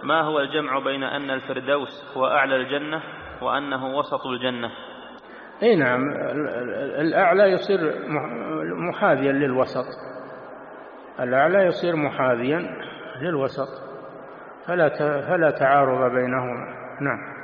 ما هو الجمع بين أن الفردوس هو أعلى الجنة وأنه وسط الجنة؟ أي نعم، الأعلى يصير محاذيا للوسط، الأعلى يصير محاذيا للوسط، فلا تعارض بينهما. نعم.